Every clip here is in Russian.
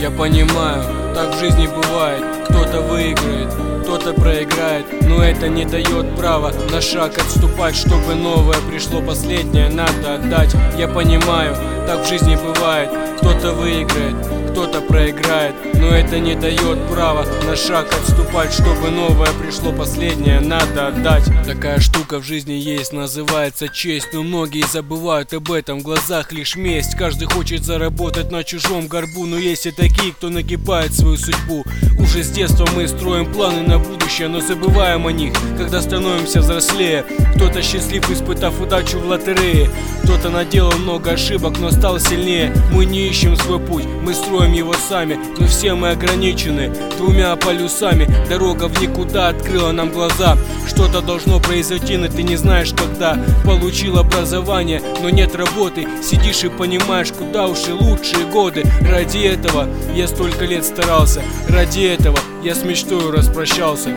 Я понимаю, так в жизни бывает. Кто-то выиграет, кто-то проиграет, но это не дает права на шаг отступать. Чтобы новое пришло, последнее надо отдать. Я понимаю, так в жизни бывает. Кто-то выиграет, кто-то проиграет, но это не дает права на шаг отступать. Чтобы новое пришло, последнее надо отдать. Такая штука в жизни есть, называется честь, но многие забывают об этом, в глазах лишь месть. Каждый хочет заработать на чужом горбу, но есть и такие, кто нагибает свою судьбу. Уже с детства мы строим планы на будущее, но забываем о них, когда становимся взрослее. Кто-то счастлив, испытав удачу в лотерее, кто-то наделал много ошибок, но стал сильнее. Мы не ищем свой путь, мы строим его сами, но все мы ограничены двумя полюсами. Дорога в никуда открыла нам глаза. Что-то должно произойти, но ты не знаешь когда. Получил образование, но нет работы. Сидишь и понимаешь, куда ушли лучшие годы. Ради этого я столько лет старался, ради этого я с мечтой распрощался.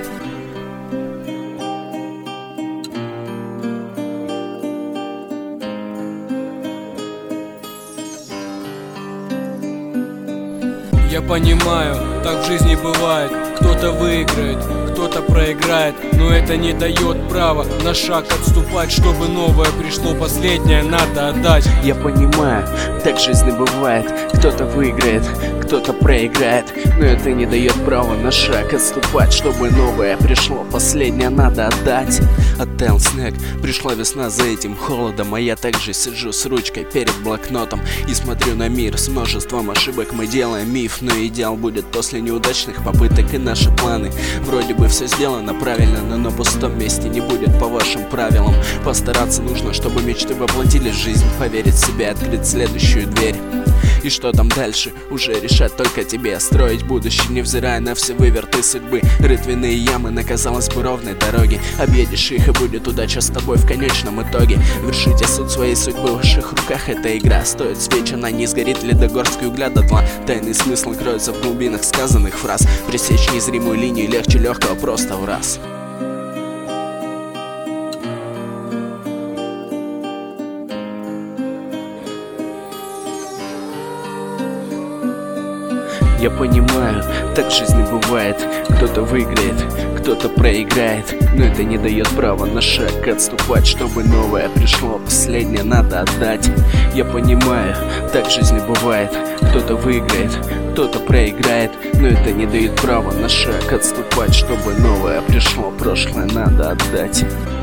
Я понимаю, так в жизни бывает. Кто-то выиграет, кто-то проиграет, но это не дает права на шаг отступать. Чтобы новое пришло, последнее надо отдать. Я понимаю, так в жизни бывает. Кто-то выиграет, кто-то проиграет, но это не дает права на шаг отступать. Чтобы новое пришло, последнее надо отдать. Оттаял снег, пришла весна за этим холодом, а я также сижу с ручкой перед блокнотом и смотрю на мир. С множеством ошибок мы делаем миф, но идеал будет после неудачных попыток. И наши планы, вроде бы все сделано правильно, но на пустом месте не будет по вашим правилам. Постараться нужно, чтобы мечты воплотились в жизнь, поверить в себя, открыть следующую дверь. И что там дальше, уже решать только тебе. Строить будущее, невзирая на все выверты судьбы. Рытвенные ямы на, казалось бы, ровной дороге. Объедешь их, и будет удача с тобой в конечном итоге. Вершите суд своей судьбы, в ваших руках эта игра. Стоит свеч, она не сгорит ли до горстки угля дотла. Тайный смысл кроется в глубинах сказанных фраз. Пресечь незримую линию легче легкого просто в раз. Я понимаю, так в жизни бывает. Кто-то выиграет, кто-то проиграет, но это не дает права на шаг отступать. Чтобы новое пришло, последнее надо отдать. Я понимаю, так в жизни бывает. Кто-то выиграет, кто-то проиграет, но это не дает права на шаг отступать. Чтобы новое пришло, прошлое надо отдать.